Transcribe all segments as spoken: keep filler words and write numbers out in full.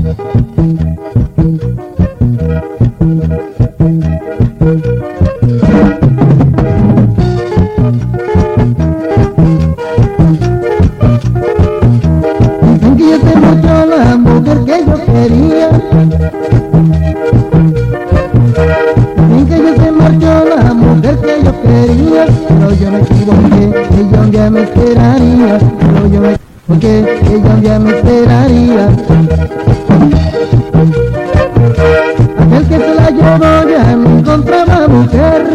Dicen que ya se marchó la mujer que yo quería. Dicen que ya se marchó la mujer que yo quería. Pero yo me equivoqué, ella un día me esperaría. Pero yo me equivoqué, ella un día me esperaría. Aquel que se la llevó ya no encontraba mujer.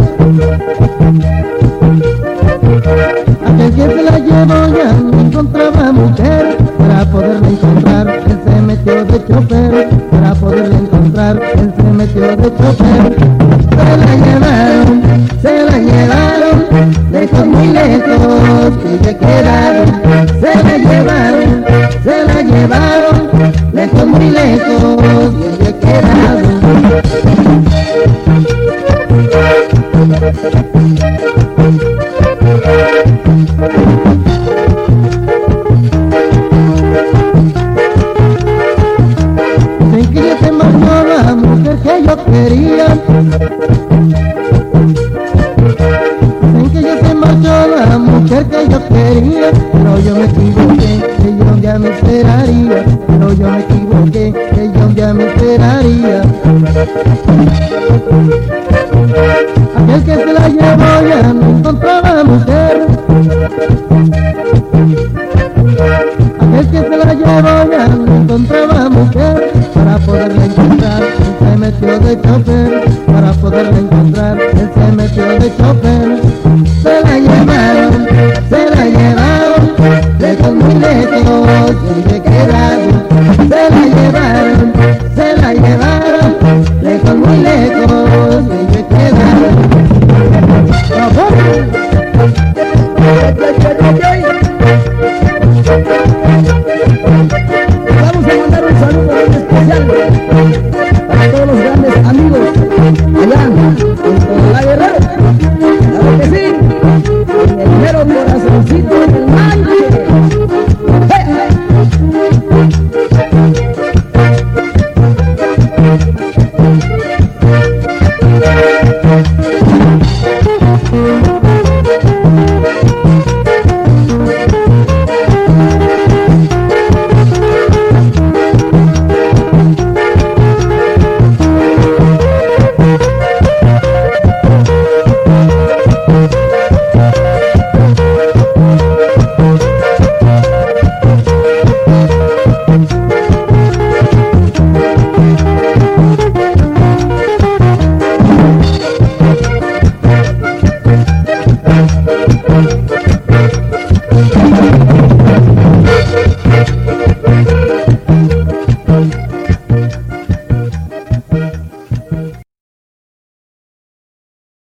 Aquel que se la llevó ya no encontraba mujer. Para poderla encontrar, él se metió de chofer. Para poderla encontrar, él se metió de chofer. Se la llevaron, se la llevaron, lejos muy lejos y se quedaron. Se la llevaron, se la llevaron, lejos muy lejos y se quedaron. Dicen que ya se marchó la mujer que yo quería. Dicen que ya se marchó la mujer que yo quería. Pero yo me equivoqué, ella un día me esperaría. Pero yo me equivoqué, ella un día me esperaría. Aquel que se la llevó ya no encontraba mujer. Aquel que se la llevó ya no encontraba mujer. Para poderla encontrar, él se metió de chofer. Para poderla encontrar, él se metió de chofer. Se la llevaron, se la llevaron, lejos muy lejos y se quedaron. Se la llevaron, se la llevaron, lejos muy lejos y se quedaron. Vamos a mandar un saludo muy especial